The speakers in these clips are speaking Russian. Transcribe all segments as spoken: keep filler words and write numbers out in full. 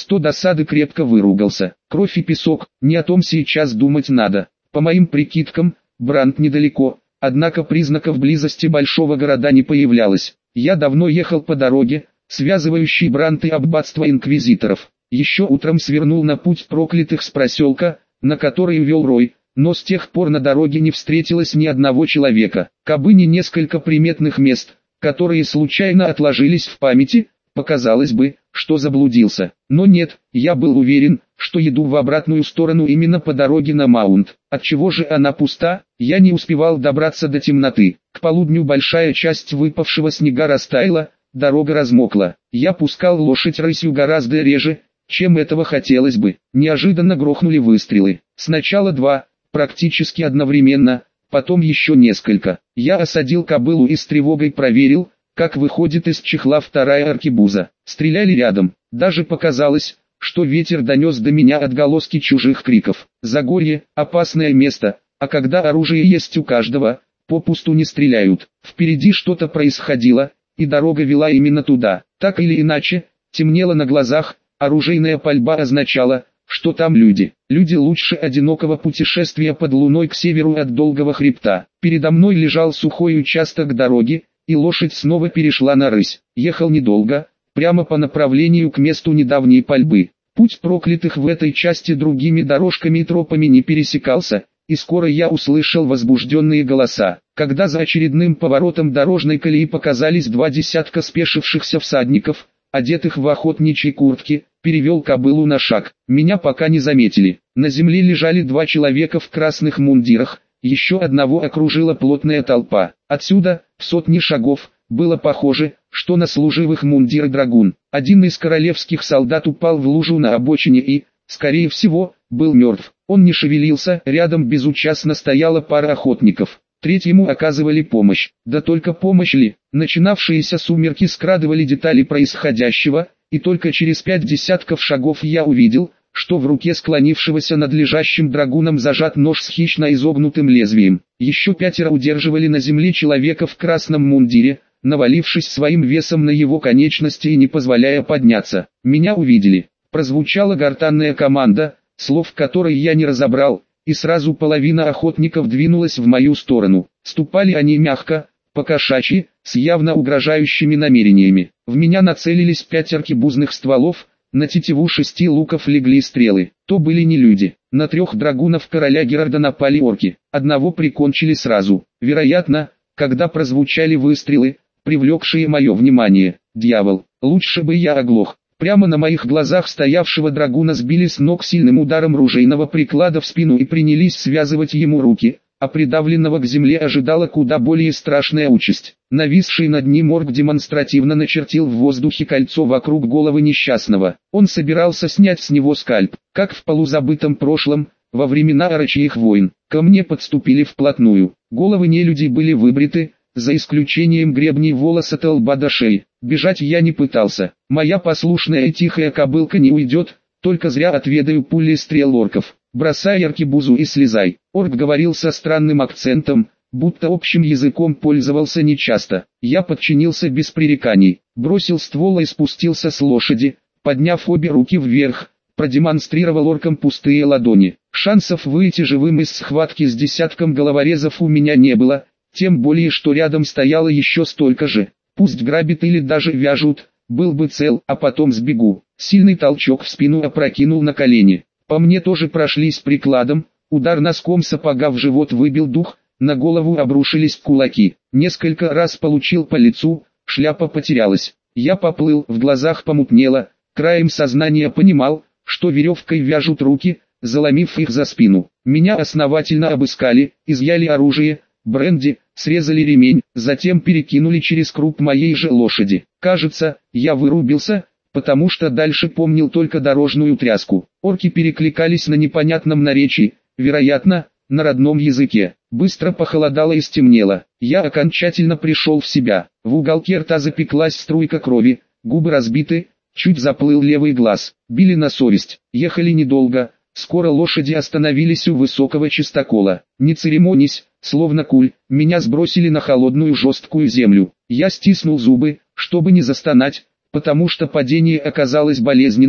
Сто досады крепко выругался. Кровь и песок, не о том сейчас думать надо. По моим прикидкам, Бранд недалеко, однако признаков близости большого города не появлялось. Я давно ехал по дороге, связывающей Бранд и аббатство инквизиторов. Еще утром свернул на путь проклятых с проселка, на который вел Рой, но с тех пор на дороге не встретилось ни одного человека. Кабы не несколько приметных мест, которые случайно отложились в памяти, показалось бы, что заблудился. Но нет, я был уверен, что иду в обратную сторону именно по дороге на Маунт. Отчего же она пуста? Я не успевал добраться до темноты. К полудню большая часть выпавшего снега растаяла, дорога размокла. Я пускал лошадь рысью гораздо реже, чем этого хотелось бы. Неожиданно грохнули выстрелы. Сначала два, практически одновременно, потом еще несколько. Я осадил кобылу и с тревогой проверил, как выходит из чехла вторая аркебуза. Стреляли рядом. Даже показалось, что ветер донес до меня отголоски чужих криков. Загорье – опасное место, а когда оружие есть у каждого, попусту не стреляют. Впереди что-то происходило, и дорога вела именно туда. Так или иначе, темнело на глазах, оружейная пальба означала, что там люди. Люди лучше одинокого путешествия под луной к северу от долгого хребта. Передо мной лежал сухой участок дороги, и лошадь снова перешла на рысь. Ехал недолго, прямо по направлению к месту недавней пальбы. Путь проклятых в этой части другими дорожками и тропами не пересекался, и скоро я услышал возбужденные голоса. Когда за очередным поворотом дорожной колеи показались два десятка спешившихся всадников, одетых в охотничьи куртки, перевел кобылу на шаг. Меня пока не заметили. На земле лежали два человека в красных мундирах, еще одного окружила плотная толпа. Отсюда, в сотни шагов, было похоже, что на служивых мундир драгун. Один из королевских солдат упал в лужу на обочине и, скорее всего, был мертв. Он не шевелился, рядом безучастно стояла пара охотников. Третьему оказывали помощь. Да только помощь ли? Начинавшиеся сумерки скрадывали детали происходящего, и только через пять десятков шагов я увидел, что в руке склонившегося над лежащим драгуном зажат нож с хищно изогнутым лезвием. Еще пятеро удерживали на земле человека в красном мундире, навалившись своим весом на его конечности и не позволяя подняться. Меня увидели. Прозвучала гортанная команда, слов которой я не разобрал, и сразу половина охотников двинулась в мою сторону. Ступали они мягко, по-кошачьи, с явно угрожающими намерениями. В меня нацелились пять аркебузных стволов, на тетиву шести луков легли стрелы. То были не люди. На трех драгунов короля Герарда напали орки. Одного прикончили сразу. Вероятно, когда прозвучали выстрелы, привлекшие мое внимание. Дьявол, лучше бы я оглох. Прямо на моих глазах стоявшего драгуна сбили с ног сильным ударом ружейного приклада в спину и принялись связывать ему руки, а придавленного к земле ожидала куда более страшная участь. Нависший над ним орк демонстративно начертил в воздухе кольцо вокруг головы несчастного. Он собирался снять с него скальп, как в полузабытом прошлом, во времена орочьих войн. Ко мне подступили вплотную. Головы нелюдей были выбриты, за исключением гребней волос от лба до шеи. Бежать я не пытался. Моя послушная и тихая кобылка не уйдет, только зря отведаю пули стрел орков. Бросай аркебузу и слезай. Орк говорил со странным акцентом, будто общим языком пользовался нечасто. Я подчинился без пререканий, бросил ствол и спустился с лошади, подняв обе руки вверх, продемонстрировал оркам пустые ладони. Шансов выйти живым из схватки с десятком головорезов у меня не было, тем более что рядом стояло еще столько же. Пусть грабят или даже вяжут, был бы цел, а потом сбегу. Сильный толчок в спину опрокинул на колени. По мне тоже прошлись прикладом, удар носком сапога в живот выбил дух, на голову обрушились кулаки. Несколько раз получил по лицу, шляпа потерялась. Я поплыл, в глазах помутнело, краем сознания понимал, что веревкой вяжут руки, заломив их за спину. Меня основательно обыскали, изъяли оружие, бренди, срезали ремень, затем перекинули через круп моей же лошади. Кажется, я вырубился, потому что дальше помнил только дорожную тряску. Орки перекликались на непонятном наречии, вероятно, на родном языке. Быстро похолодало и стемнело. Я окончательно пришел в себя. В уголке рта запеклась струйка крови, губы разбиты, чуть заплыл левый глаз. Били на совесть. Ехали недолго. Скоро лошади остановились у высокого чистокола. Не церемонясь, словно куль, меня сбросили на холодную жесткую землю. Я стиснул зубы, чтобы не застонать, потому что падение оказалось болезненным,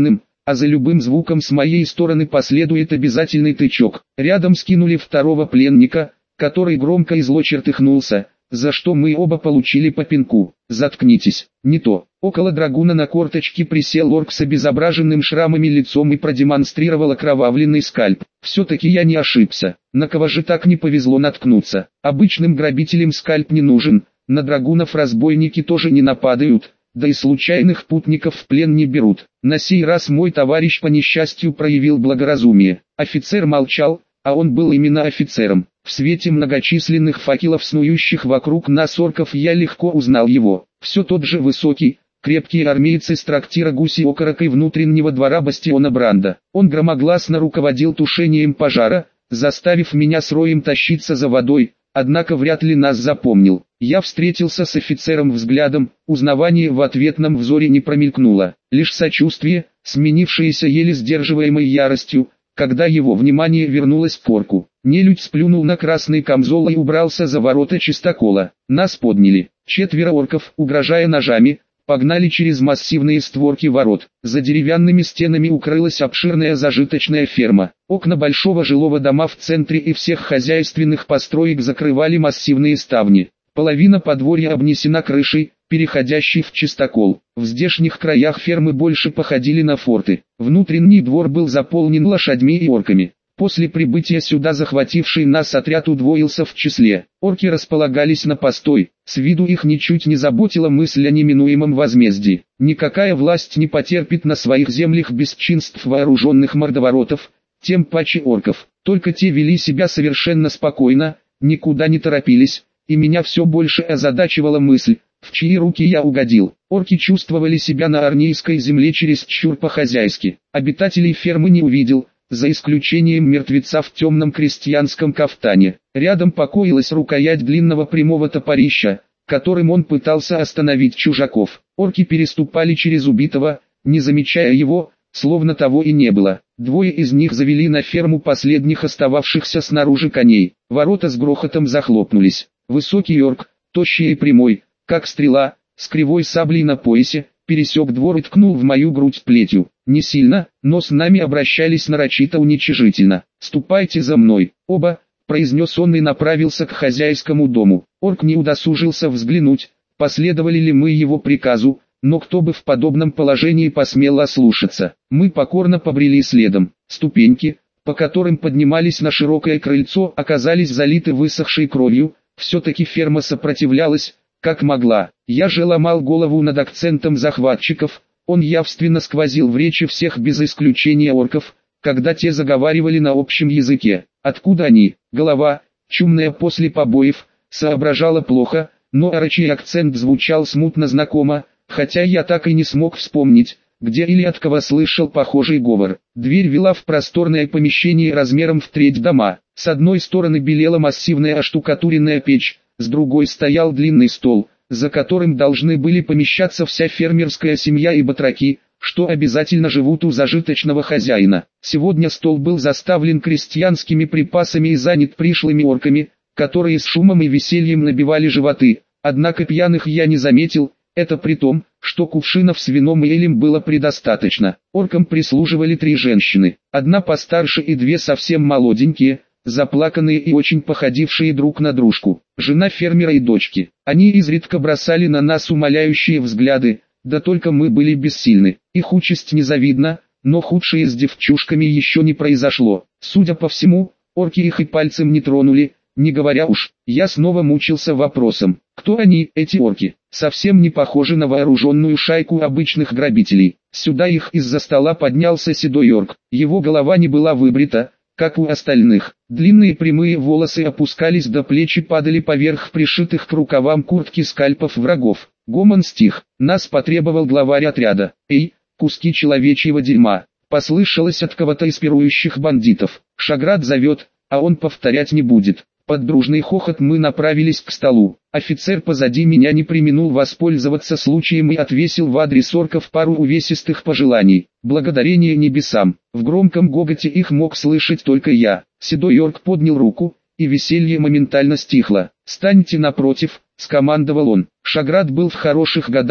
а за любым звуком с моей стороны последует обязательный тычок. Рядом скинули второго пленника, который громко и зло чертыхнулся, за что мы оба получили по пинку. «Заткнитесь, не то». Около драгуна на корточке присел орк с обезображенным шрамами лицом и продемонстрировал окровавленный скальп. Все-таки я не ошибся. На кого же так не повезло наткнуться? Обычным грабителям скальп не нужен, на драгунов разбойники тоже не нападают, да и случайных путников в плен не берут. На сей раз мой товарищ по несчастью проявил благоразумие. Офицер молчал, а он был именно офицером. В свете многочисленных факелов, снующих вокруг нас орков, я легко узнал его. Все тот же высокий, крепкий армеец из трактира «Гуси окорок» и внутреннего двора бастиона Бранда. Он громогласно руководил тушением пожара, заставив меня с роем тащиться за водой, однако вряд ли нас запомнил. Я встретился с офицером взглядом, узнавание в ответном взоре не промелькнуло, лишь сочувствие, сменившееся еле сдерживаемой яростью, когда его внимание вернулось к орку. Нелюдь сплюнул на красный камзол и убрался за ворота чистокола. Нас подняли. Четверо орков, угрожая ножами, погнали через массивные створки ворот. За деревянными стенами укрылась обширная зажиточная ферма. Окна большого жилого дома в центре и всех хозяйственных построек закрывали массивные ставни. Половина подворья обнесена крышей, переходящей в чистокол. В здешних краях фермы больше походили на форты. Внутренний двор был заполнен лошадьми и орками. После прибытия сюда захвативший нас отряд удвоился в числе. Орки располагались на постой, с виду их ничуть не заботила мысль о неминуемом возмездии. Никакая власть не потерпит на своих землях бесчинств вооруженных мордоворотов, тем паче орков. Только те вели себя совершенно спокойно, никуда не торопились, и меня все больше озадачивала мысль, в чьи руки я угодил. Орки чувствовали себя на арнейской земле чересчур по-хозяйски. Обитателей фермы не увидел, за исключением мертвеца в темном крестьянском кафтане. Рядом покоилась рукоять длинного прямого топорища, которым он пытался остановить чужаков. Орки переступали через убитого, не замечая его, словно того и не было. Двое из них завели на ферму последних остававшихся снаружи коней. Ворота с грохотом захлопнулись. Высокий орк, тощий и прямой, как стрела, с кривой саблей на поясе, пересек двор и ткнул в мою грудь плетью. Не сильно, но с нами обращались нарочито уничижительно. «Ступайте за мной, оба», — произнес он и направился к хозяйскому дому. Орк не удосужился взглянуть, последовали ли мы его приказу, но кто бы в подобном положении посмел ослушаться. Мы покорно побрели следом. Ступеньки, по которым поднимались на широкое крыльцо, оказались залиты высохшей кровью. Все-таки ферма сопротивлялась, как могла. Я же ломал голову над акцентом захватчиков. Он явственно сквозил в речи всех без исключения орков, когда те заговаривали на общем языке. Откуда они? Голова, чумная после побоев, соображала плохо, но орочий акцент звучал смутно знакомо, хотя я так и не смог вспомнить, где или от кого слышал похожий говор. Дверь вела в просторное помещение размером в треть дома. С одной стороны белела массивная оштукатуренная печь, с другой стоял длинный стол, за которым должны были помещаться вся фермерская семья и батраки, что обязательно живут у зажиточного хозяина. Сегодня стол был заставлен крестьянскими припасами и занят пришлыми орками, которые с шумом и весельем набивали животы, однако пьяных я не заметил, это при том, что кувшинов с вином и элем было предостаточно. Оркам прислуживали три женщины, одна постарше и две совсем молоденькие, заплаканные и очень походившие друг на дружку, жена фермера и дочки. Они изредка бросали на нас умоляющие взгляды, да только мы были бессильны. Их участь незавидна, но худшее с девчушками еще не произошло. Судя по всему, орки их и пальцем не тронули, не говоря уж. Я снова мучился вопросом, кто они, эти орки? Совсем не похожи на вооруженную шайку обычных грабителей. Сюда их из-за стола поднялся седой орк. Его голова не была выбрита, как у остальных. Длинные прямые волосы опускались до плеч и падали поверх пришитых к рукавам куртки скальпов врагов. Гомон стих. Нас потребовал главарь отряда. «Эй, куски человечьего дерьма!» Послышалось от кого-то из пирующих бандитов. Шаград зовет, а он повторять не будет. Под дружный хохот мы направились к столу. Офицер позади меня не преминул воспользоваться случаем и отвесил в адрес орков пару увесистых пожеланий. Благодарение небесам. В громком гоготе их мог слышать только я. Седой орк поднял руку, и веселье моментально стихло. «Станьте напротив», — скомандовал он. Шаград был в хороших годах,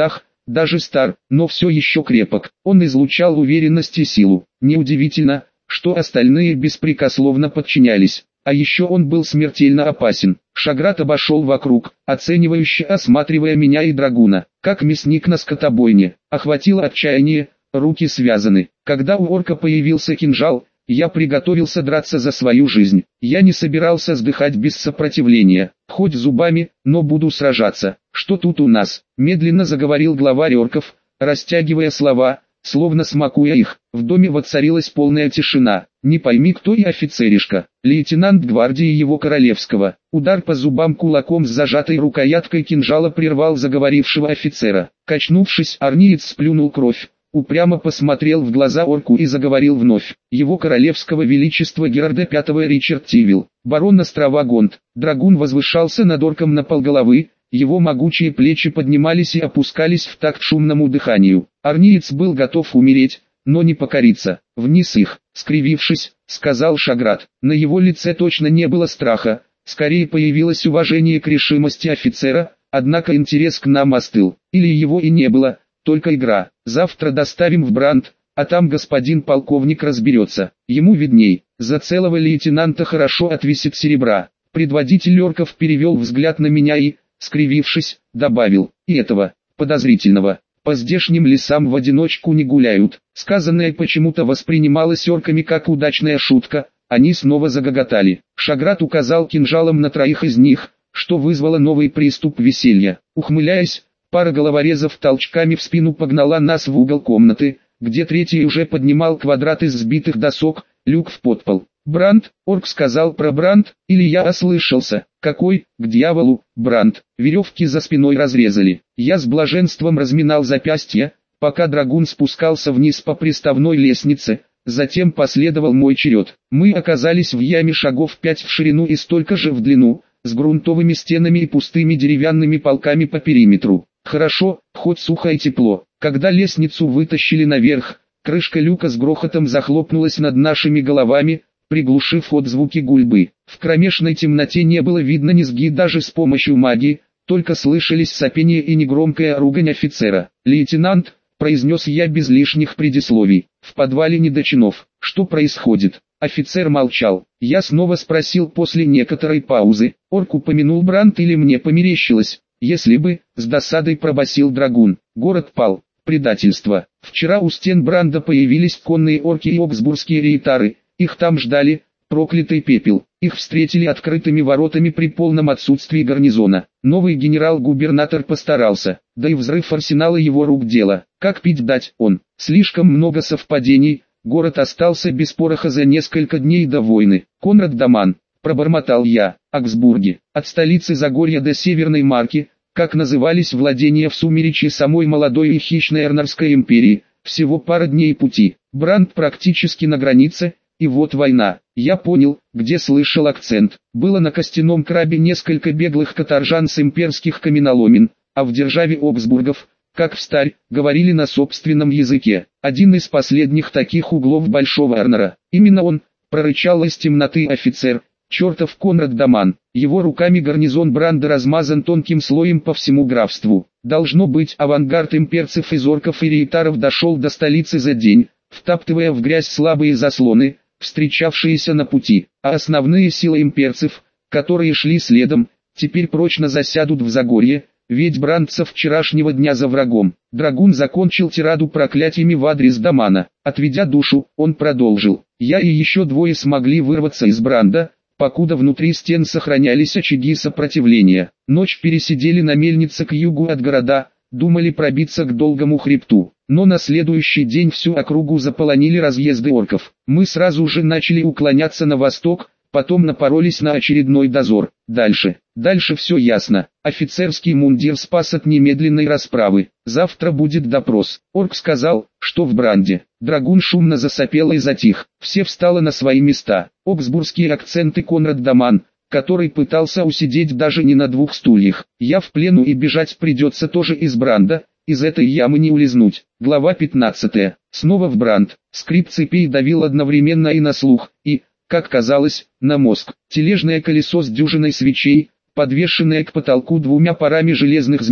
даже стар, но все еще крепок. Он излучал уверенность и силу. Неудивительно, что остальные беспрекословно подчинялись. А еще он был смертельно опасен. Шаграт обошел вокруг, оценивающе осматривая меня и драгуна, как мясник на скотобойне. Охватило отчаяние, руки связаны. Когда у орка появился кинжал, я приготовился драться за свою жизнь. Я не собирался сдыхать без сопротивления, хоть зубами, но буду сражаться. Что тут у нас? Медленно заговорил главарь орков, растягивая слова, словно смакуя их. В доме воцарилась полная тишина. Не пойми кто и офицеришка, лейтенант гвардии его королевского. Удар по зубам кулаком с зажатой рукояткой кинжала прервал заговорившего офицера. Качнувшись, арниец сплюнул кровь, упрямо посмотрел в глаза орку и заговорил вновь. Его королевского величества Герарда пятого Ричард Тивил, барон острова Гонд. Драгун возвышался над орком на полголовы, его могучие плечи поднимались и опускались в такт шумному дыханию. Арниец был готов умереть, но не покориться. «Вниз их!» — скривившись, сказал Шаграт. На его лице точно не было страха, скорее появилось уважение к решимости офицера, однако интерес к нам остыл. Или его и не было, только игра. Завтра доставим в Бранд, а там господин полковник разберется. Ему видней, за целого лейтенанта хорошо отвесит серебра. Предводитель орков перевел взгляд на меня и, скривившись, добавил: и этого, подозрительного. По здешним лесам в одиночку не гуляют. Сказанное почему-то воспринималось орками как удачная шутка, они снова загоготали. Шаграт указал кинжалом на троих из них, что вызвало новый приступ веселья. Ухмыляясь, пара головорезов толчками в спину погнала нас в угол комнаты, где третий уже поднимал квадрат из сбитых досок, люк в подпол. «Бранд», орк сказал про Бранд, или я ослышался? Какой, к дьяволу, Бранд? Веревки за спиной разрезали. Я с блаженством разминал запястья, пока драгун спускался вниз по приставной лестнице, затем последовал мой черед. Мы оказались в яме шагов пять в ширину и столько же в длину, с грунтовыми стенами и пустыми деревянными полками по периметру. Хорошо, хоть сухо и тепло. Когда лестницу вытащили наверх, крышка люка с грохотом захлопнулась над нашими головами, приглушив отзвуки гульбы. В кромешной темноте не было видно низги даже с помощью магии, только слышались сопение и негромкая ругань офицера. «Лейтенант», — произнес я без лишних предисловий, — «в подвале не до чинов. Что происходит?» Офицер молчал. Я снова спросил после некоторой паузы: орк упомянул Бранд или мне померещилось? «Если бы», — с досадой пробасил драгун. «Город пал. Предательство. Вчера у стен Бранда появились конные орки и оксбургские рейтары. Их там ждали, проклятый пепел. Их встретили открытыми воротами при полном отсутствии гарнизона. Новый генерал-губернатор постарался, да и взрыв арсенала его рук дело. Как пить дать он? Слишком много совпадений. Город остался без пороха за несколько дней до войны. Конрад Даман», — пробормотал я. «Оксбурги. От столицы Загорья до Северной Марки, как назывались владения в сумеречье самой молодой и хищной Эрнарской империи, всего пара дней пути. Бранд практически на границе. И вот война. Я понял, где слышал акцент. Было на Костяном крабе несколько беглых каторжан с имперских каменоломен, а в державе Оксбургов, как встарь, говорили на собственном языке. Один из последних таких углов Большого Эрнера. Именно он, прорычал из темноты офицер, чертов Конрад Даман. Его руками гарнизон Бранда размазан тонким слоем по всему графству. Должно быть, авангард имперцев из орков и рейтаров дошел до столицы за день, втаптывая в грязь слабые заслоны, встречавшиеся на пути, а основные силы имперцев, которые шли следом, теперь прочно засядут в Загорье, ведь Бранд со вчерашнего дня за врагом. Драгун закончил тираду проклятиями в адрес Дамана. Отведя душу, он продолжил: «Я и еще двое смогли вырваться из Бранда, покуда внутри стен сохранялись очаги сопротивления. Ночь пересидели на мельнице к югу от города, думали пробиться к Долгому хребту. Но на следующий день всю округу заполонили разъезды орков. Мы сразу же начали уклоняться на восток, потом напоролись на очередной дозор. Дальше, дальше все ясно. Офицерский мундир спас от немедленной расправы. Завтра будет допрос». Орк сказал, что в Бранде. Драгун шумно засопел и затих. Все встало на свои места. Оксбургские акценты Конрад Даман, который пытался усидеть даже не на двух стульях. Я в плену и бежать придется тоже из Бранда. Из этой ямы не улизнуть. Глава пятнадцатая. Снова в Бранд. Скрип цепей давил одновременно и на слух, и, как казалось, на мозг. Тележное колесо с дюжиной свечей, подвешенное к потолку двумя парами железных змей,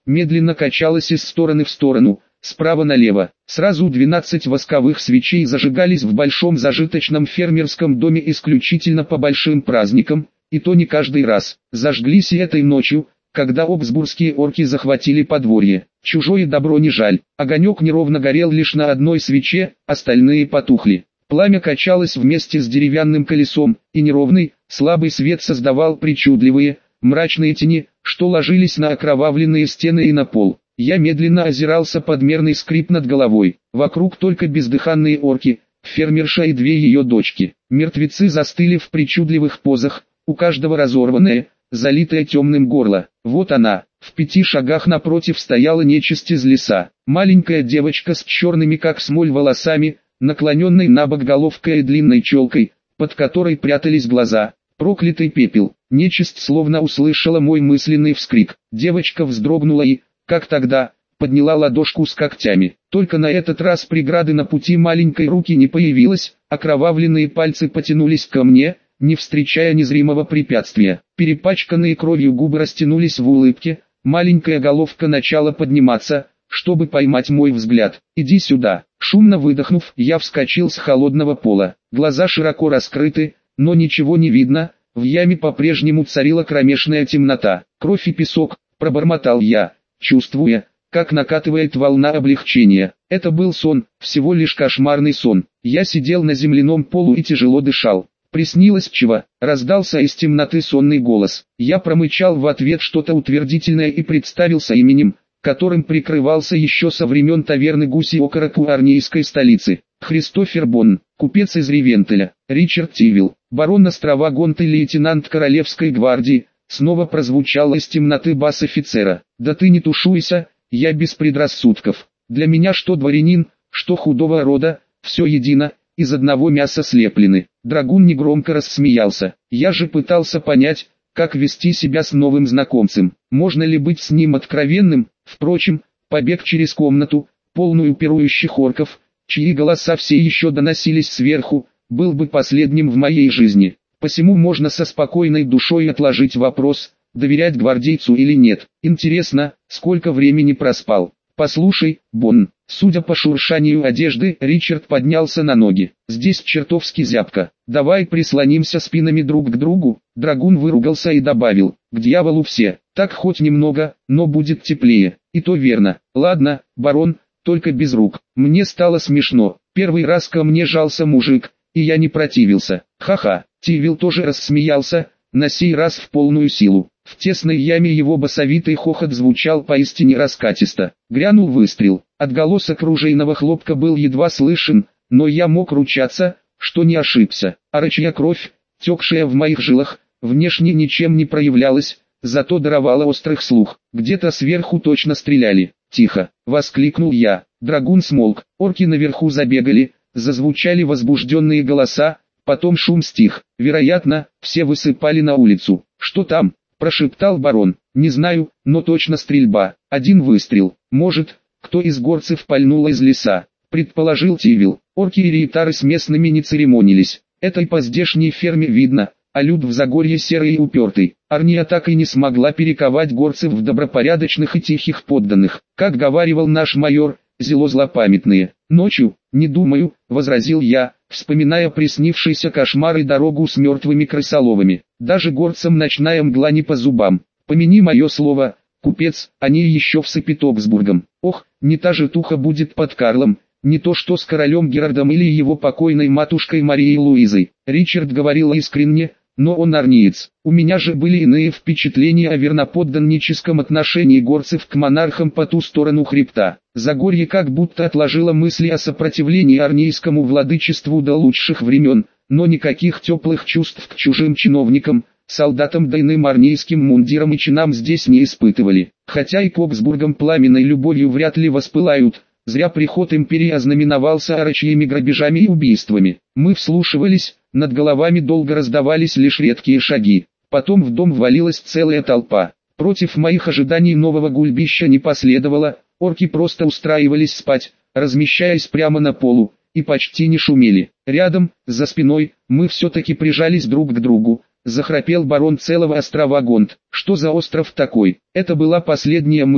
медленно качалась из стороны в сторону, справа налево. Сразу двенадцать восковых свечей зажигались в большом зажиточном фермерском доме исключительно по большим праздникам, и то не каждый раз. Зажглись и этой ночью, когда обсбургские орки захватили подворье. Чужое добро не жаль. Огонек неровно горел лишь на одной свече, остальные потухли. Пламя качалось вместе с деревянным колесом, и неровный, слабый свет создавал причудливые, мрачные тени, что ложились на окровавленные стены и на пол. Я медленно озирался под мерный скрип над головой. Вокруг только бездыханные орки, фермерша и две ее дочки. Мертвецы застыли в причудливых позах, у каждого разорванное, залитое темным горло. Вот она, в пяти шагах напротив стояла нечисть из леса. Маленькая девочка с черными как смоль волосами, наклоненной на бок головкой и длинной челкой, под которой прятались глаза. Проклятый пепел. Нечисть словно услышала мой мысленный вскрик. Девочка вздрогнула и, как тогда, подняла ладошку с когтями. Только на этот раз преграды на пути маленькой руки не появилось, окровавленные пальцы потянулись ко мне, не встречая незримого препятствия. Перепачканные кровью губы растянулись в улыбке, маленькая головка начала подниматься, чтобы поймать мой взгляд. «Иди сюда». Шумно выдохнув, я вскочил с холодного пола. Глаза широко раскрыты, но ничего не видно, в яме по-прежнему царила кромешная темнота. «Кровь и песок», пробормотал я, чувствуя, как накатывает волна облегчения. Это был сон, всего лишь кошмарный сон. Я сидел на земляном полу и тяжело дышал. «Приснилось чего?» — раздался из темноты сонный голос. Я промычал в ответ что-то утвердительное и представился именем, которым прикрывался еще со времен таверны «Гуси окорок» у арнейской столицы. Христофер Бонн, купец из Ривентеля. Ричард Тивил, барон острова Гонт и лейтенант Королевской гвардии. Снова прозвучал из темноты бас офицера. «Да ты не тушуйся, я без предрассудков. Для меня что дворянин, что худого рода, все едино, из одного мяса слеплены». Драгун негромко рассмеялся. Я же пытался понять, как вести себя с новым знакомцем. Можно ли быть с ним откровенным? Впрочем, побег через комнату, полную пирующих орков, чьи голоса все еще доносились сверху, был бы последним в моей жизни. Посему можно со спокойной душой отложить вопрос, доверять гвардейцу или нет. Интересно, сколько времени проспал. «Послушай, Бонн». Судя по шуршанию одежды, Ричард поднялся на ноги. «Здесь чертовски зябко. Давай прислонимся спинами друг к другу». Драгун выругался и добавил: «К дьяволу все. Так хоть немного, но будет теплее». «И то верно. Ладно, барон, только без рук». Мне стало смешно. Первый раз ко мне жался мужик, и я не противился. Ха-ха. Тивил тоже рассмеялся, на сей раз в полную силу. В тесной яме его басовитый хохот звучал поистине раскатисто. Грянул выстрел. Отголосок ружейного хлопка был едва слышен, но я мог ручаться, что не ошибся. Орочья кровь, текшая в моих жилах, внешне ничем не проявлялась, зато даровала острых слух. Где-то сверху точно стреляли. «Тихо!» — воскликнул я. Драгун смолк. Орки наверху забегали, зазвучали возбужденные голоса, потом шум стих. Вероятно, все высыпали на улицу. «Что там?» — прошептал барон. «Не знаю, но точно стрельба. Один выстрел. Может, кто из горцев пальнул из леса», — предположил Тивил. Орки и риетары с местными не церемонились. Это и по здешней ферме видно, а люд в Загорье серый и упертый. Арния так и не смогла перековать горцев в добропорядочных и тихих подданных. Как говаривал наш майор, зело злопамятные. «Ночью, не думаю», — возразил я, вспоминая приснившийся кошмар и дорогу с мертвыми крысоловами. «Даже горцам ночная мгла не по зубам. Помяни мое слово, купец, они еще в Сапитоксбургом. Ох, не та же туха будет под Карлом, не то что с королем Герардом или его покойной матушкой Марией Луизой». Ричард говорил искренне, но он арниец. У меня же были иные впечатления о верноподданническом отношении горцев к монархам по ту сторону хребта. Загорье как будто отложило мысли о сопротивлении арнейскому владычеству до лучших времен, но никаких теплых чувств к чужим чиновникам, солдатам да иным арнейским мундирам и чинам здесь не испытывали. Хотя и к Оксбургам пламенной любовью вряд ли воспылают, зря приход империи ознаменовался орочьими грабежами и убийствами. Мы вслушивались, над головами долго раздавались лишь редкие шаги. Потом в дом ввалилась целая толпа. Против моих ожиданий нового гульбища не последовало, орки просто устраивались спать, размещаясь прямо на полу, и почти не шумели. Рядом, за спиной, мы все-таки прижались друг к другу. Захрапел барон целого острова Гонт. Что за остров такой? Это была последняя мысль,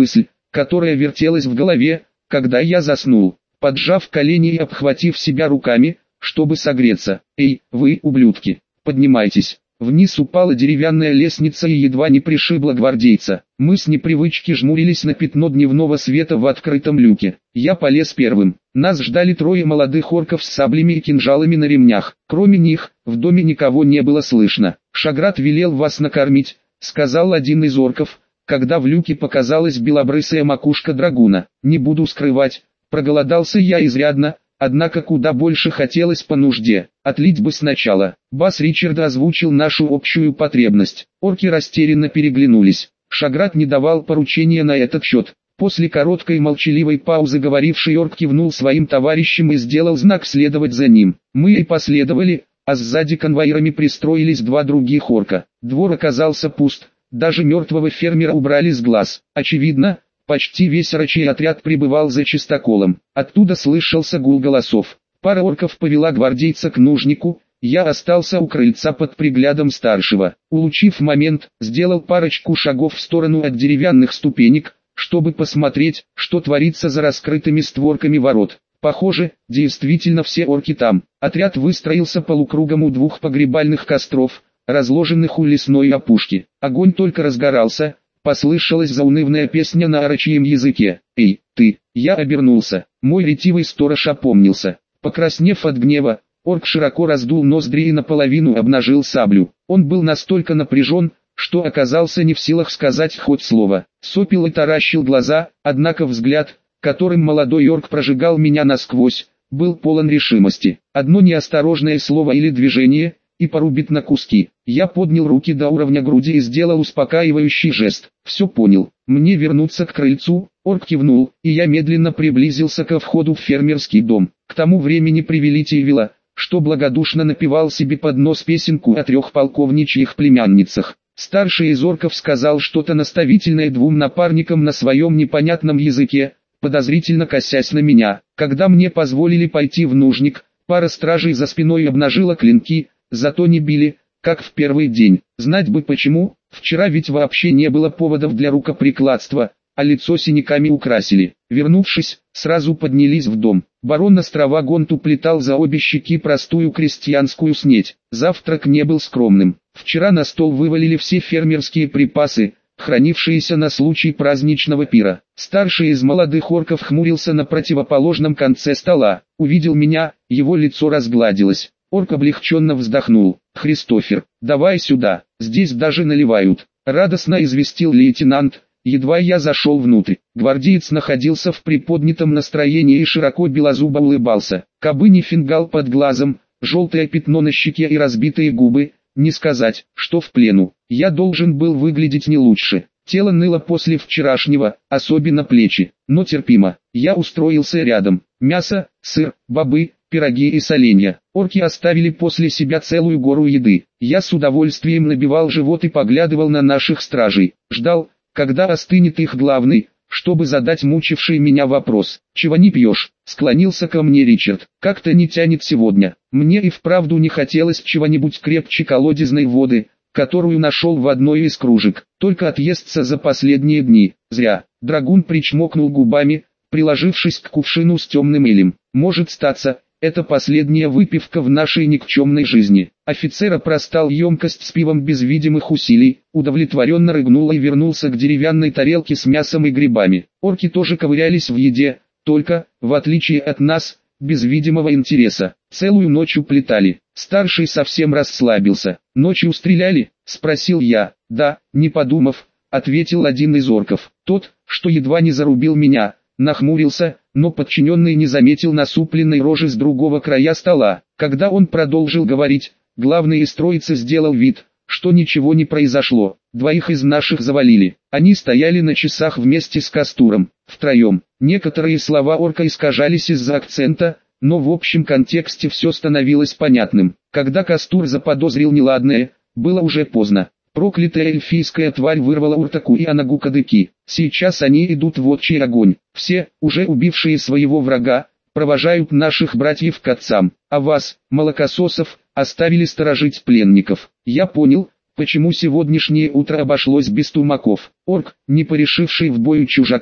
которая вертелась в голове, когда я заснул, поджав колени и обхватив себя руками, чтобы согреться. «Эй, вы, ублюдки, поднимайтесь!» Вниз упала деревянная лестница и едва не пришибла гвардейца. Мы с непривычки жмурились на пятно дневного света в открытом люке. Я полез первым. Нас ждали трое молодых орков с саблями и кинжалами на ремнях. Кроме них, в доме никого не было слышно. «Шаграт велел вас накормить», — сказал один из орков, когда в люке показалась белобрысая макушка драгуна. Не буду скрывать, проголодался я изрядно, однако куда больше хотелось по нужде. Отлить бы сначала. Бас Ричарда озвучил нашу общую потребность. Орки растерянно переглянулись. Шаграт не давал поручения на этот счет. После короткой молчаливой паузы говоривший орк кивнул своим товарищам и сделал знак следовать за ним. Мы и последовали, а сзади конвоирами пристроились два других орка. Двор оказался пуст, даже мертвого фермера убрали с глаз. Очевидно, почти весь рачий отряд пребывал за чистоколом. Оттуда слышался гул голосов. Пара орков повела гвардейца к нужнику, я остался у крыльца под приглядом старшего. Улучив момент, сделал парочку шагов в сторону от деревянных ступенек, чтобы посмотреть, что творится за раскрытыми створками ворот. Похоже, действительно все орки там. Отряд выстроился полукругом у двух погребальных костров, разложенных у лесной опушки. Огонь только разгорался. Послышалась заунывная песня на орочьем языке. «Эй, ты!» Я обернулся. Мой ретивый сторож опомнился. Покраснев от гнева, орк широко раздул ноздри и наполовину обнажил саблю. Он был настолько напряжен, что оказался не в силах сказать хоть слово. Сопел и таращил глаза, однако взгляд, которым молодой орк прожигал меня насквозь, был полон решимости. Одно неосторожное слово или движение — и порубит на куски. Я поднял руки до уровня груди и сделал успокаивающий жест. Все понял. Мне вернуться к крыльцу. Орк кивнул, и я медленно приблизился ко входу в фермерский дом. К тому времени привелитель, что благодушно напевал себе под нос песенку о трех полковничьих племянницах. Старший из орков сказал что-то наставительное двум напарникам на своем непонятном языке, подозрительно косясь на меня. Когда мне позволили пойти в нужник, пара стражей за спиной обнажила клинки, зато не били, как в первый день. Знать бы почему, вчера ведь вообще не было поводов для рукоприкладства, а лицо синяками украсили. Вернувшись, сразу поднялись в дом. Барон Островагонт уплетал за обе щеки простую крестьянскую снеть. Завтрак не был скромным. Вчера на стол вывалили все фермерские припасы, хранившиеся на случай праздничного пира. Старший из молодых орков хмурился на противоположном конце стола. Увидел меня, его лицо разгладилось. Орк облегченно вздохнул. «Христофер, давай сюда, здесь даже наливают», — радостно известил лейтенант. Едва я зашел внутрь, гвардеец находился в приподнятом настроении и широко белозубо улыбался. Кабы не фингал под глазом, желтое пятно на щеке и разбитые губы, не сказать, что в плену. Я должен был выглядеть не лучше. Тело ныло после вчерашнего, особенно плечи, но терпимо. Я устроился рядом. Мясо, сыр, бобы, пироги и соленья. Орки оставили после себя целую гору еды. Я с удовольствием набивал живот и поглядывал на наших стражей. Ждал, когда остынет их главный, чтобы задать мучивший меня вопрос. «Чего не пьешь?» — склонился ко мне Ричард. «Как-то не тянет сегодня». Мне и вправду не хотелось чего-нибудь крепче колодезной воды, которую нашел в одной из кружек. Только отъесться за последние дни. Зря. Драгун причмокнул губами, приложившись к кувшину с темным элем. Может статься, это последняя выпивка в нашей никчемной жизни. Офицер опростал емкость с пивом без видимых усилий, удовлетворенно рыгнул и вернулся к деревянной тарелке с мясом и грибами. Орки тоже ковырялись в еде, только, в отличие от нас, без видимого интереса. Целую ночь уплетали. Старший совсем расслабился. «Ночью стреляли?» — спросил я. «Да», не подумав, ответил один из орков. Тот, что едва не зарубил меня, нахмурился, но подчиненный не заметил насупленной рожи с другого края стола. Когда он продолжил говорить, главный из троицы сделал вид, что ничего не произошло. Двоих из наших завалили. Они стояли на часах вместе с Кастуром, втроем. Некоторые слова орка искажались из-за акцента, но в общем контексте все становилось понятным. Когда Кастур заподозрил неладное, было уже поздно. Проклятая эльфийская тварь вырвала Уртаку и Анагу кадыки. Сейчас они идут в отчий огонь. Все, уже убившие своего врага, провожают наших братьев к отцам. А вас, молокососов, оставили сторожить пленников. Я понял, почему сегодняшнее утро обошлось без тумаков. Орк, не порешивший в бою чужака,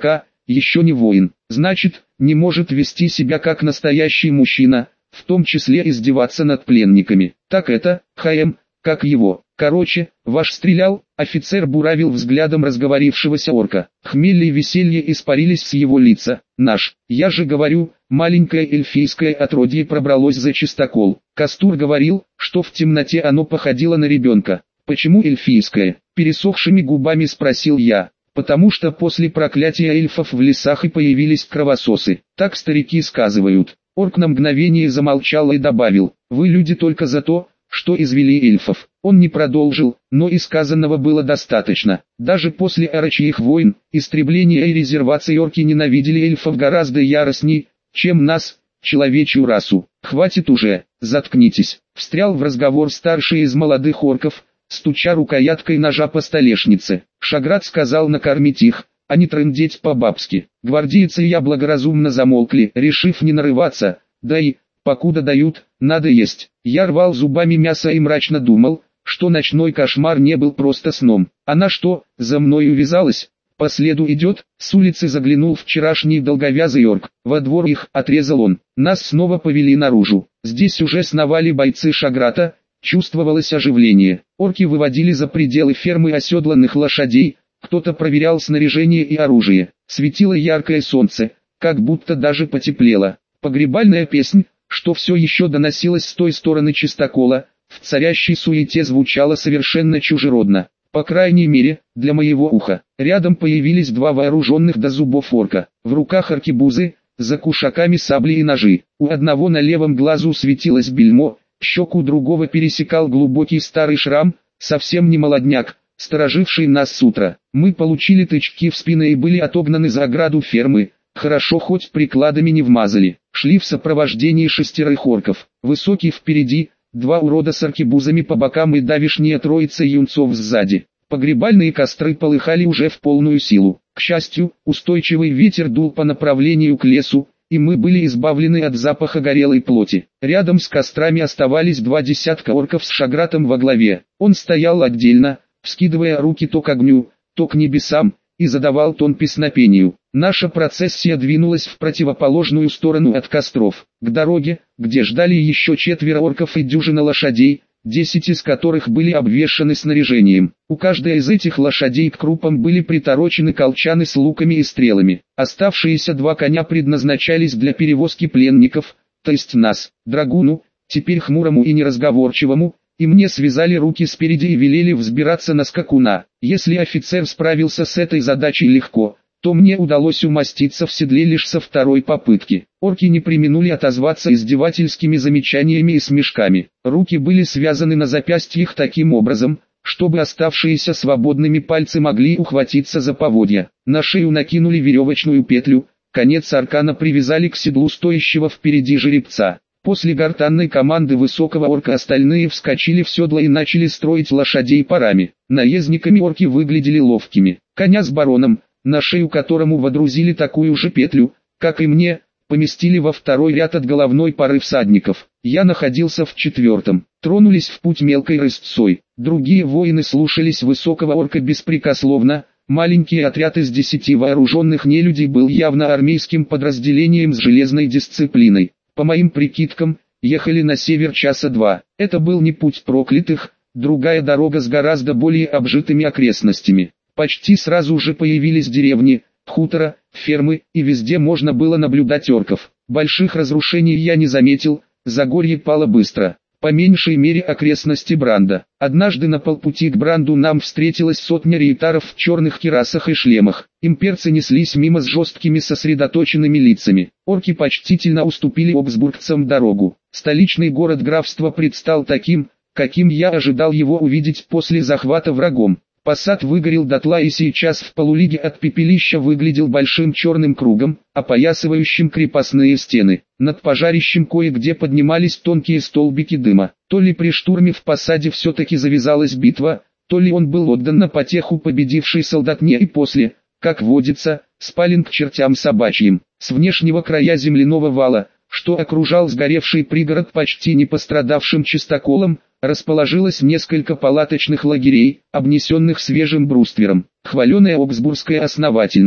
еще не воин. Значит, не может вести себя как настоящий мужчина, в том числе издеваться над пленниками. Так это, ХМ, как его. Короче, ваш стрелял, офицер буравил взглядом разговорившегося орка. Хмель и веселье испарились с его лица. Наш, я же говорю, маленькое эльфийское отродье пробралось за чистокол. Кастур говорил, что в темноте оно походило на ребенка. Почему эльфийское? Пересохшими губами спросил я. Потому что после проклятия эльфов в лесах и появились кровососы. Так старики сказывают. Орк на мгновение замолчал и добавил: вы люди только за то, что извели эльфов. Он не продолжил, но и сказанного было достаточно. Даже после орочьих войн, истребления и резерваций орки ненавидели эльфов гораздо яростней, чем нас, человечью расу. Хватит уже, заткнитесь. Встрял в разговор старший из молодых орков, стуча рукояткой ножа по столешнице. Шаград сказал накормить их, а не трындеть по-бабски. Гвардейцы и я благоразумно замолкли, решив не нарываться, да и, покуда дают, надо есть. Я рвал зубами мясо и мрачно думал, что ночной кошмар не был просто сном. Она что, за мной увязалась? По следу идет. С улицы заглянул вчерашний долговязый орк. Во двор их, отрезал он. Нас снова повели наружу. Здесь уже сновали бойцы Шаграта, чувствовалось оживление. Орки выводили за пределы фермы оседланных лошадей, кто-то проверял снаряжение и оружие. Светило яркое солнце, как будто даже потеплело. Погребальная песнь, что все еще доносилось с той стороны чистокола, в царящей суете звучало совершенно чужеродно. По крайней мере, для моего уха. Рядом появились два вооруженных до зубов орка. В руках аркебузы, за кушаками сабли и ножи. У одного на левом глазу светилось бельмо, щеку другого пересекал глубокий старый шрам, совсем не молодняк, стороживший нас с утра. Мы получили тычки в спины и были отогнаны за ограду фермы. Хорошо хоть прикладами не вмазали. Шли в сопровождении шестерых орков. Высокий впереди, два урода с аркебузами по бокам и давишняя троица юнцов сзади. Погребальные костры полыхали уже в полную силу. К счастью, устойчивый ветер дул по направлению к лесу, и мы были избавлены от запаха горелой плоти. Рядом с кострами оставались два десятка орков с Шагратом во главе. Он стоял отдельно, вскидывая руки то к огню, то к небесам, и задавал тон песнопению. Наша процессия двинулась в противоположную сторону от костров, к дороге, где ждали еще четверо орков и дюжина лошадей, десять из которых были обвешаны снаряжением. У каждой из этих лошадей к крупам были приторочены колчаны с луками и стрелами. Оставшиеся два коня предназначались для перевозки пленников, то есть нас. Драгуну, теперь хмурому и неразговорчивому, и мне связали руки спереди и велели взбираться на скакуна. Если офицер справился с этой задачей легко, то мне удалось умоститься в седле лишь со второй попытки. Орки не преминули отозваться издевательскими замечаниями и смешками. Руки были связаны на запястьях таким образом, чтобы оставшиеся свободными пальцы могли ухватиться за поводья. На шею накинули веревочную петлю, конец аркана привязали к седлу стоящего впереди жеребца. После гортанной команды высокого орка остальные вскочили в седло и начали строить лошадей парами. Наездниками орки выглядели ловкими. Коня с бароном, на шею которому водрузили такую же петлю, как и мне, поместили во второй ряд от головной пары всадников. Я находился в четвертом. Тронулись в путь мелкой рысцой. Другие воины слушались высокого орка беспрекословно. Маленький отряд из десяти вооруженных нелюдей был явно армейским подразделением с железной дисциплиной. По моим прикидкам, ехали на север часа два. Это был не путь проклятых, другая дорога с гораздо более обжитыми окрестностями. Почти сразу же появились деревни, хутора, фермы, и везде можно было наблюдать орков. Больших разрушений я не заметил, Загорье пало быстро. По меньшей мере окрестности Бранда. Однажды на полпути к Бранду нам встретилась сотня рейтаров в черных кирасах и шлемах. Имперцы неслись мимо с жесткими сосредоточенными лицами. Орки почтительно уступили обсбургцам дорогу. Столичный город графства предстал таким, каким я ожидал его увидеть после захвата врагом. Посад выгорел дотла и сейчас в полулиге от пепелища выглядел большим черным кругом, опоясывающим крепостные стены. Над пожарищем кое-где поднимались тонкие столбики дыма. То ли при штурме в посаде все-таки завязалась битва, то ли он был отдан на потеху победившей солдатне и после, как водится, спален к чертям собачьим. С внешнего края земляного вала, что окружал сгоревший пригород почти не пострадавшим чистоколом, расположилось несколько палаточных лагерей, обнесенных свежим бруствером. Хваленая обсбургская основательность.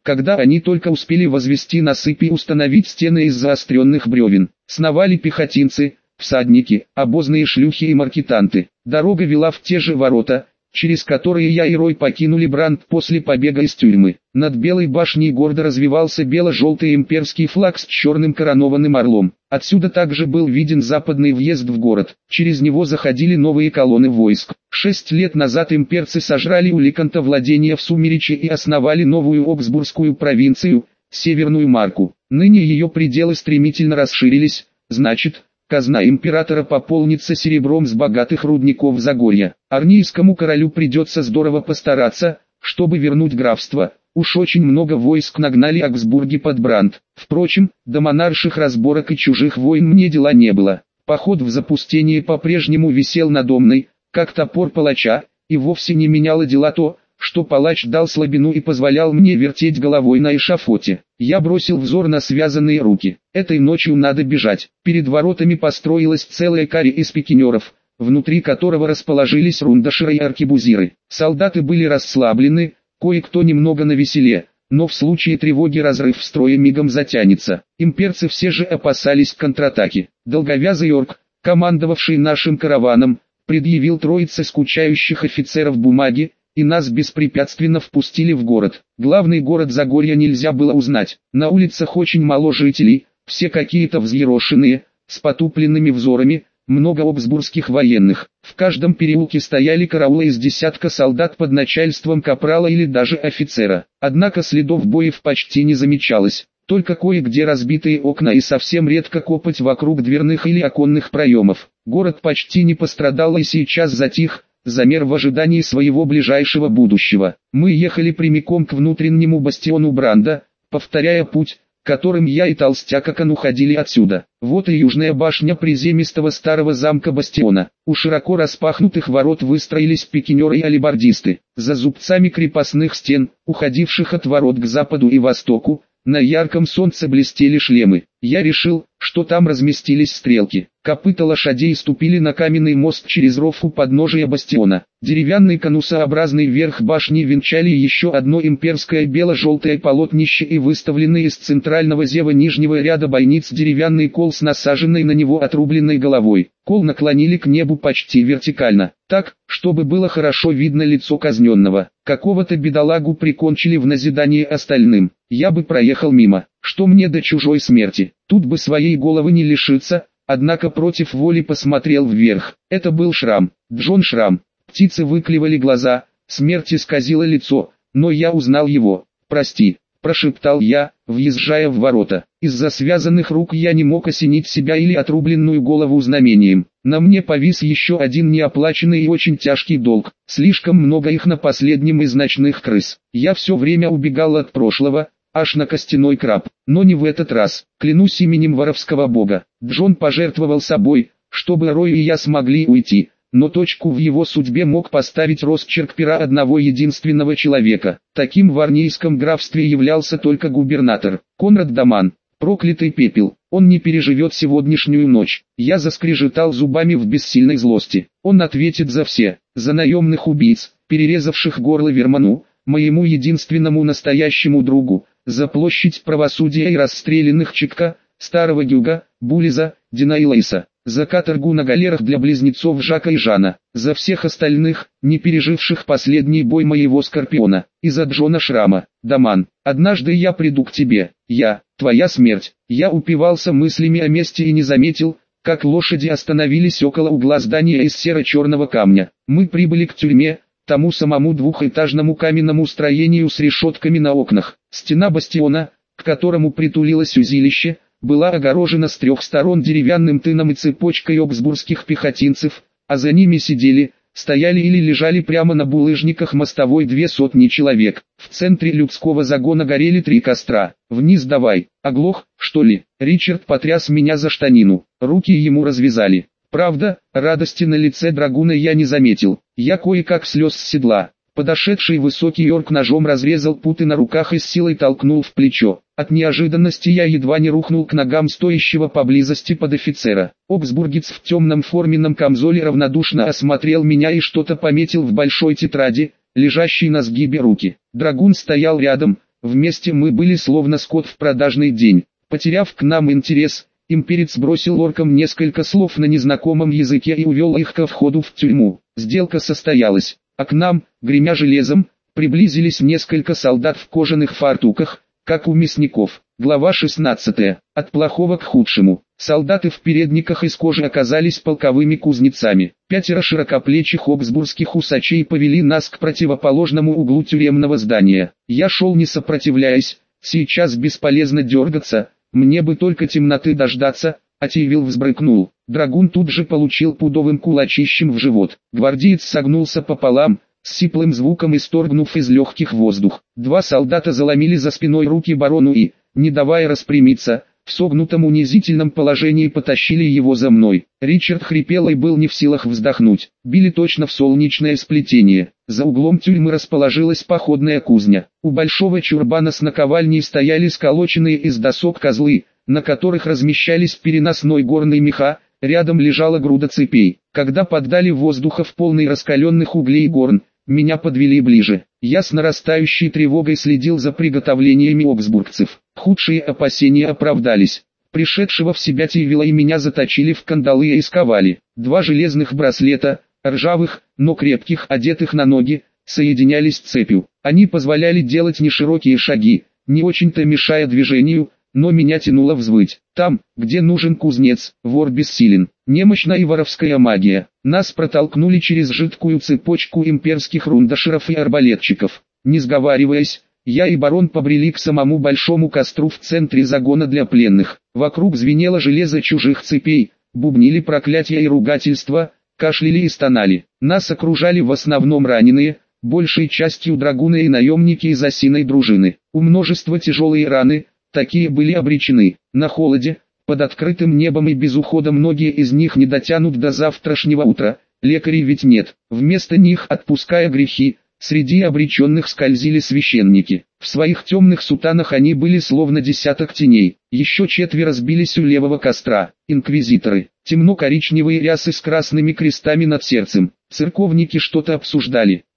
когда они только успели возвести насыпь и установить стены из заостренных бревен. Сновали пехотинцы, всадники, обозные шлюхи и маркетанты. Дорога вела в те же ворота, через которые я и Рой покинули Бранд после побега из тюрьмы. Над Белой башней гордо развивался бело-желтый имперский флаг с черным коронованным орлом. Отсюда также был виден западный въезд в город. Через него заходили новые колонны войск. Шесть лет назад имперцы сожрали у Ликанта владения в Сумеречье и основали новую Обсбургскую провинцию, Северную Марку. Ныне ее пределы стремительно расширились, значит, казна императора пополнится серебром с богатых рудников Загорья. Арнийскому королю придется здорово постараться, чтобы вернуть графство. Уж очень много войск нагнали Аксбурги под Бранд. Впрочем, до монарших разборок и чужих войн мне дела не было. Поход в запустение по-прежнему висел надо мной, как топор палача, и вовсе не меняло дела то, что палач дал слабину и позволял мне вертеть головой на эшафоте. Я бросил взор на связанные руки. Этой ночью надо бежать. Перед воротами построилась целая каре из пикинеров, внутри которого расположились рундаширы и аркебузиры. Солдаты были расслаблены, кое-кто немного навеселе, но в случае тревоги разрыв строя мигом затянется. Имперцы все же опасались контратаки. Долговязый орк, командовавший нашим караваном, предъявил троице скучающих офицеров бумаги, и нас беспрепятственно впустили в город. Главный город Загорья нельзя было узнать. На улицах очень мало жителей, все какие-то взъерошенные, с потупленными взорами, много обсбургских военных. В каждом переулке стояли караулы из десятка солдат под начальством капрала или даже офицера. Однако следов боев почти не замечалось. Только кое-где разбитые окна и совсем редко копоть вокруг дверных или оконных проемов. Город почти не пострадал и сейчас затих, замер в ожидании своего ближайшего будущего. Мы ехали прямиком к внутреннему бастиону Бранда, повторяя путь, которым я и Толстяк Акан уходили отсюда. Вот и южная башня приземистого старого замка бастиона. У широко распахнутых ворот выстроились пикинеры и алебардисты. За зубцами крепостных стен, уходивших от ворот к западу и востоку, на ярком солнце блестели шлемы. Я решил, что там разместились стрелки. Копыта лошадей ступили на каменный мост через ров у подножия бастиона. Деревянный конусообразный верх башни венчали еще одно имперское бело-желтое полотнище и выставленный из центрального зева нижнего ряда бойниц деревянный кол с насаженной на него отрубленной головой. Кол наклонили к небу почти вертикально, так, чтобы было хорошо видно лицо казненного. Какого-то бедолагу прикончили в назидание остальным. Я бы проехал мимо, что мне до чужой смерти. Тут бы своей головы не лишиться, однако против воли посмотрел вверх. Это был Шрам, Джон Шрам. Птицы выклевали глаза, смерть исказила лицо, но я узнал его. «Прости», – прошептал я, въезжая в ворота. Из-за связанных рук я не мог осенить себя или отрубленную голову знамением. На мне повис еще один неоплаченный и очень тяжкий долг. Слишком много их на последнем из ночных крыс. Я все время убегал от прошлого, аж на костяной краб. Но не в этот раз. Клянусь именем воровского бога. Джон пожертвовал собой, чтобы Рой и я смогли уйти. Но точку в его судьбе мог поставить росчерк пера одного единственного человека. Таким в Арнийском графстве являлся только губернатор, Конрад Даман. Проклятый пепел, он не переживет сегодняшнюю ночь. Я заскрежетал зубами в бессильной злости. Он ответит за все, за наемных убийц, перерезавших горло Верману, моему единственному настоящему другу, за площадь правосудия и расстрелянных Чикка, Старого Гюга, Булиза, Дина и Лейса, за каторгу на галерах для близнецов Жака и Жана, за всех остальных, не переживших последний бой моего Скорпиона, и за Джона Шрама. Даман, однажды я приду к тебе, я, твоя смерть. Я упивался мыслями о мести и не заметил, как лошади остановились около угла здания из серо-черного камня. Мы прибыли к тюрьме, тому самому двухэтажному каменному строению с решетками на окнах. Стена бастиона, к которому притулилось узилище, была огорожена с трех сторон деревянным тыном и цепочкой обсбургских пехотинцев, а за ними сидели, стояли или лежали прямо на булыжниках мостовой две сотни человек. В центре людского загона горели три костра. «Вниз давай, оглох, что ли?» Ричард потряс меня за штанину, руки ему развязали. Правда, радости на лице драгуна я не заметил. Я кое-как слез с седла. Подошедший высокий орк ножом разрезал путы на руках и с силой толкнул в плечо. От неожиданности я едва не рухнул к ногам стоящего поблизости подофицера. Обсбургец в темном форменном камзоле равнодушно осмотрел меня и что-то пометил в большой тетради, лежащей на сгибе руки. Драгун стоял рядом, Вместе мы были словно скот в продажный день. Потеряв к нам интерес, имперец бросил оркам несколько слов на незнакомом языке и увел их ко входу в тюрьму. Сделка состоялась, а к нам, гремя железом, приблизились несколько солдат в кожаных фартуках, как у мясников. Глава шестнадцатая. От плохого к худшему. Солдаты в передниках из кожи оказались полковыми кузнецами. Пятеро широкоплечих обсбургских усачей повели нас к противоположному углу тюремного здания. Я шел не сопротивляясь, сейчас бесполезно дергаться, мне бы только темноты дождаться, а Тивил взбрыкнул. Драгун тут же получил пудовым кулачищем в живот. Гвардеец согнулся пополам, с сиплым звуком исторгнув из легких воздух. Два солдата заломили за спиной руки барону и, не давая распрямиться, в согнутом унизительном положении потащили его за мной. Ричард хрипел и был не в силах вздохнуть. Били точно в солнечное сплетение. За углом тюрьмы расположилась походная кузня. У большого чурбана с наковальней стояли сколоченные из досок козлы, на которых размещались переносной горный меха, рядом лежала груда цепей. Когда поддали воздуха в полный раскаленных углей горн, меня подвели ближе. Я с нарастающей тревогой следил за приготовлениями обсбургцев. Худшие опасения оправдались. Пришедшего в себя Тивила и меня заточили в кандалы и сковали. Два железных браслета, ржавых, но крепких, одетых на ноги, соединялись цепью. Они позволяли делать неширокие шаги, не очень-то мешая движению, но меня тянуло взвыть. Там, где нужен кузнец, вор бессилен. Немощна и воровская магия. Нас протолкнули через жидкую цепочку имперских рундашеров и арбалетчиков. Не сговариваясь, я и барон побрели к самому большому костру в центре загона для пленных. Вокруг звенело железо чужих цепей, бубнили проклятия и ругательства, кашляли и стонали. Нас окружали в основном раненые, большей частью драгуны и наемники из осиной дружины. У множества тяжелые раны, такие были обречены. На холоде, под открытым небом и без ухода многие из них не дотянут до завтрашнего утра, лекарей ведь нет. Вместо них, отпуская грехи, среди обреченных скользили священники. В своих темных сутанах они были словно десяток теней. Еще четверо сбились у левого костра. Инквизиторы. Темно-коричневые рясы с красными крестами над сердцем. Церковники что-то обсуждали.